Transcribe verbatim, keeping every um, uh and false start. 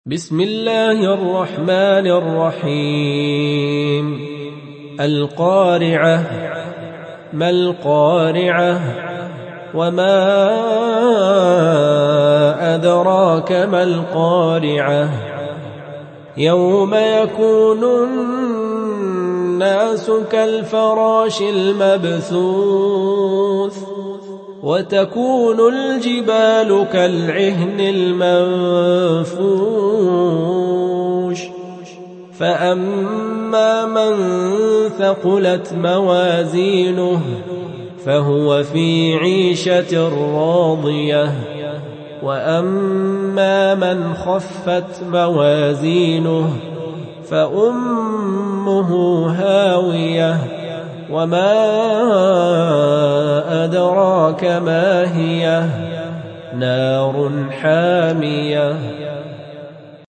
بسم الله الرحمن الرحيم. القارعة. ما القارعة؟ وما أدراك ما القارعة؟ يوم يكون الناس كالفراش المبثوث وتكون الجبال كالعهن المنفوش فأما من ثقلت موازينه فهو في عيشة راضية وأما من خفت موازينه فأمه هاوية وما أدراك ما هي نار حامية